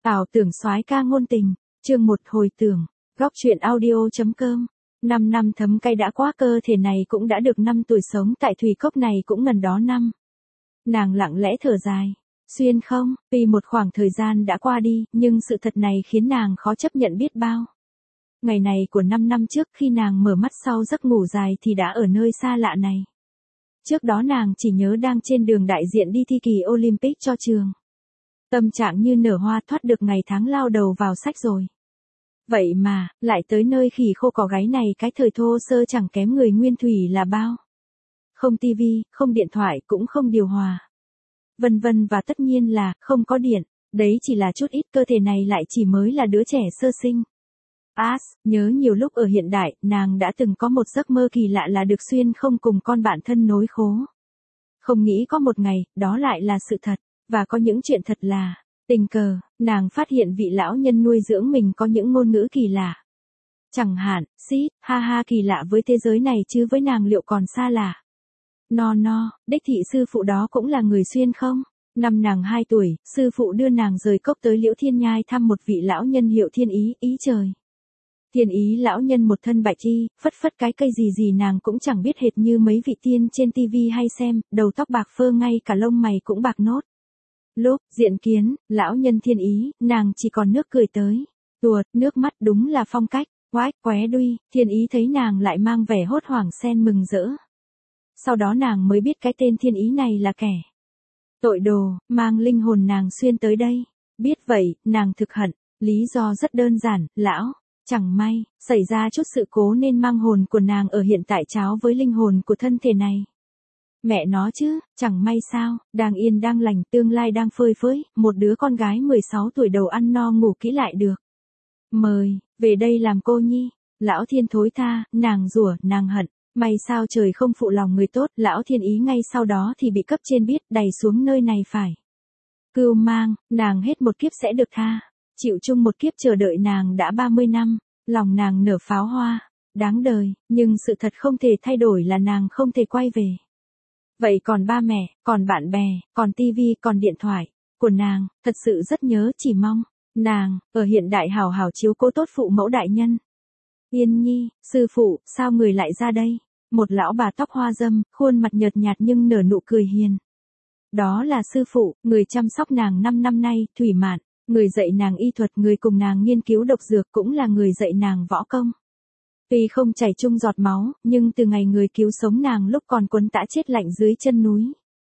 Ảo tưởng soái ca ngôn tình, chương 1 hồi tưởng, góc truyện audio.com. 5 năm thấm cay đã qua, cơ thể này cũng đã được 5 tuổi, sống tại Thủy Cốc này cũng gần đó năm. Nàng lặng lẽ thở dài, xuyên không, vì một khoảng thời gian đã qua đi, nhưng sự thật này khiến nàng khó chấp nhận biết bao. Ngày này của 5 năm trước, khi nàng mở mắt sau giấc ngủ dài thì đã ở nơi xa lạ này. Trước đó nàng chỉ nhớ đang trên đường đại diện đi thi kỳ Olympic cho trường. Tâm trạng như nở hoa, thoát được ngày tháng lao đầu vào sách rồi. Vậy mà, lại tới nơi khỉ khô cỏ gáy này, cái thời thô sơ chẳng kém người nguyên thủy là bao. Không tivi, không điện thoại, cũng không điều hòa. Vân vân, và tất nhiên là không có điện, đấy chỉ là chút ít, cơ thể này lại chỉ mới là đứa trẻ sơ sinh. Nhớ nhiều lúc ở hiện đại, nàng đã từng có một giấc mơ kỳ lạ là được xuyên không cùng con bạn thân nối khố. Không nghĩ có một ngày, đó lại là sự thật. Và có những chuyện thật là, tình cờ, nàng phát hiện vị lão nhân nuôi dưỡng mình có những ngôn ngữ kỳ lạ. Chẳng hạn, ha ha, kỳ lạ với thế giới này chứ với nàng liệu còn xa lạ. Đích thị sư phụ đó cũng là người xuyên không? Năm nàng 2 tuổi, sư phụ đưa nàng rời cốc tới Liễu Thiên Nhai thăm một vị lão nhân hiệu Thiên Ý, ý trời. Thiên Ý lão nhân một thân bạch y, phất phất cái cây gì nàng cũng chẳng biết, hệt như mấy vị tiên trên tivi hay xem, đầu tóc bạc phơ, ngay cả lông mày cũng bạc nốt. Lúc diện kiến lão nhân Thiên Ý, nàng chỉ còn nước cười tới tuột nước mắt, đúng là phong cách. Qué đuôi, Thiên Ý thấy nàng lại mang vẻ hốt hoảng xen mừng rỡ. Sau đó nàng mới biết cái tên Thiên Ý này là kẻ tội đồ, mang linh hồn nàng xuyên tới đây. Biết vậy, nàng thực hận. Lý do rất đơn giản, lão chẳng may xảy ra chút sự cố nên mang hồn của nàng ở hiện tại cháo với linh hồn của thân thể này. Mẹ nó chứ, chẳng may sao, đang yên đang lành, tương lai đang phơi phới, một đứa con gái 16 tuổi đầu ăn no ngủ kỹ lại được. Mời, về đây làm cô nhi. Lão Thiên thối tha, nàng rủa, nàng hận. May sao trời không phụ lòng người tốt, lão Thiên Ý ngay sau đó thì bị cấp trên biết, đày xuống nơi này phải cưu mang, nàng hết một kiếp sẽ được tha. Chịu chung một kiếp chờ đợi nàng đã 30 năm, lòng nàng nở pháo hoa, đáng đời, nhưng sự thật không thể thay đổi là nàng không thể quay về. Vậy còn ba mẹ, còn bạn bè, còn tivi, còn điện thoại của nàng, thật sự rất nhớ, chỉ mong nàng ở hiện đại hào hào chiếu cố tốt phụ mẫu đại nhân. Yên Nhi, sư phụ, sao người lại ra đây? Một lão bà tóc hoa râm, khuôn mặt nhợt nhạt nhưng nở nụ cười hiền. Đó là sư phụ, người chăm sóc nàng 5 năm nay, Thủy Mạn, người dạy nàng y thuật, người cùng nàng nghiên cứu độc dược, cũng là người dạy nàng võ công. Tuy không chảy chung giọt máu, nhưng từ ngày người cứu sống nàng lúc còn quấn tã chết lạnh dưới chân núi,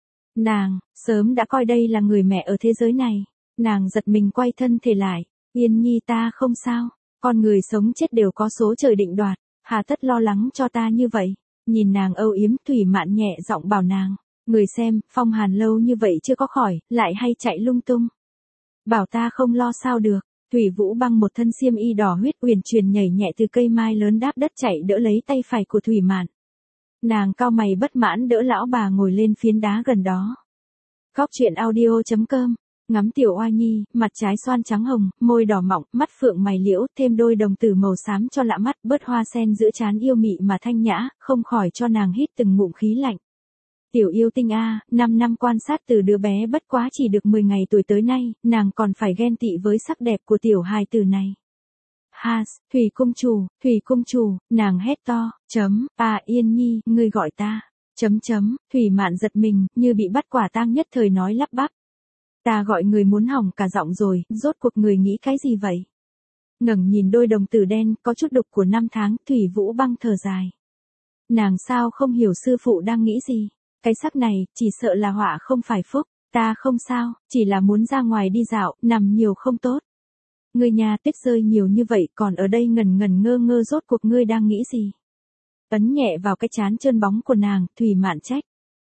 nàng sớm đã coi đây là người mẹ ở thế giới này. Nàng giật mình quay thân thể lại. Yên Nhi, ta không sao. Con người sống chết đều có số trời định đoạt, hà tất lo lắng cho ta như vậy. Nhìn nàng âu yếm, Thủy Mạn nhẹ giọng bảo nàng, người xem, phong hàn lâu như vậy chưa có khỏi, lại hay chạy lung tung. Bảo ta không lo sao được. Thủy Vũ Băng một thân xiêm y đỏ huyết uyển chuyển nhảy nhẹ từ cây mai lớn đáp đất chạy đỡ lấy tay phải của Thủy Mạn. Nàng cau mày bất mãn đỡ lão bà ngồi lên phiến đá gần đó. Góc truyện audio.com. Ngắm tiểu oa nhi, mặt trái xoan trắng hồng, môi đỏ mọng, mắt phượng mày liễu, thêm đôi đồng tử màu xám cho lạ mắt, bớt hoa sen giữa trán yêu mị mà thanh nhã, không khỏi cho nàng hít từng ngụm khí lạnh. Tiểu yêu tinh a, 5 năm quan sát từ đứa bé bất quá chỉ được 10 ngày tuổi tới nay, nàng còn phải ghen tị với sắc đẹp của tiểu hài tử này. Thủy công chủ, nàng hét to, Yên Nhi, ngươi gọi ta, Thủy Mạn giật mình, như bị bắt quả tang nhất thời nói lắp bắp. Ta gọi người muốn hỏng cả giọng rồi, rốt cuộc người nghĩ cái gì vậy? Ngẩng nhìn đôi đồng tử đen, có chút đục của 5 tháng, Thủy Vũ Băng thở dài. Nàng sao không hiểu sư phụ đang nghĩ gì? Cái sắc này, chỉ sợ là họa không phải phúc. Ta không sao, chỉ là muốn ra ngoài đi dạo, nằm nhiều không tốt. Ngươi nhà tích rơi nhiều như vậy, còn ở đây ngần ngơ rốt cuộc ngươi đang nghĩ gì? Ấn nhẹ vào cái trán trơn bóng của nàng, Thủy Mạn trách.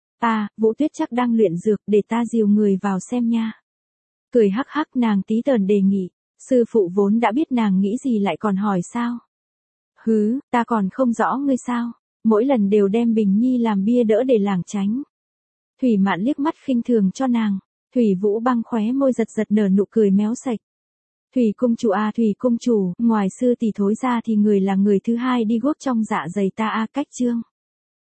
Vũ Tuyết chắc đang luyện dược, để ta dìu người vào xem nha. Cười hắc hắc, nàng tí tởn đề nghị. Sư phụ vốn đã biết nàng nghĩ gì lại còn hỏi sao? Ta còn không rõ ngươi sao? Mỗi lần đều đem Bình Nhi làm bia đỡ để lảng tránh. Thủy Mạn liếc mắt khinh thường cho nàng. Thủy Vũ Băng khóe môi giật nở nụ cười méo sạch. Thủy công chủ, ngoài sư tỷ thối ra thì người là người thứ hai đi guốc trong dạ dày ta cách chương.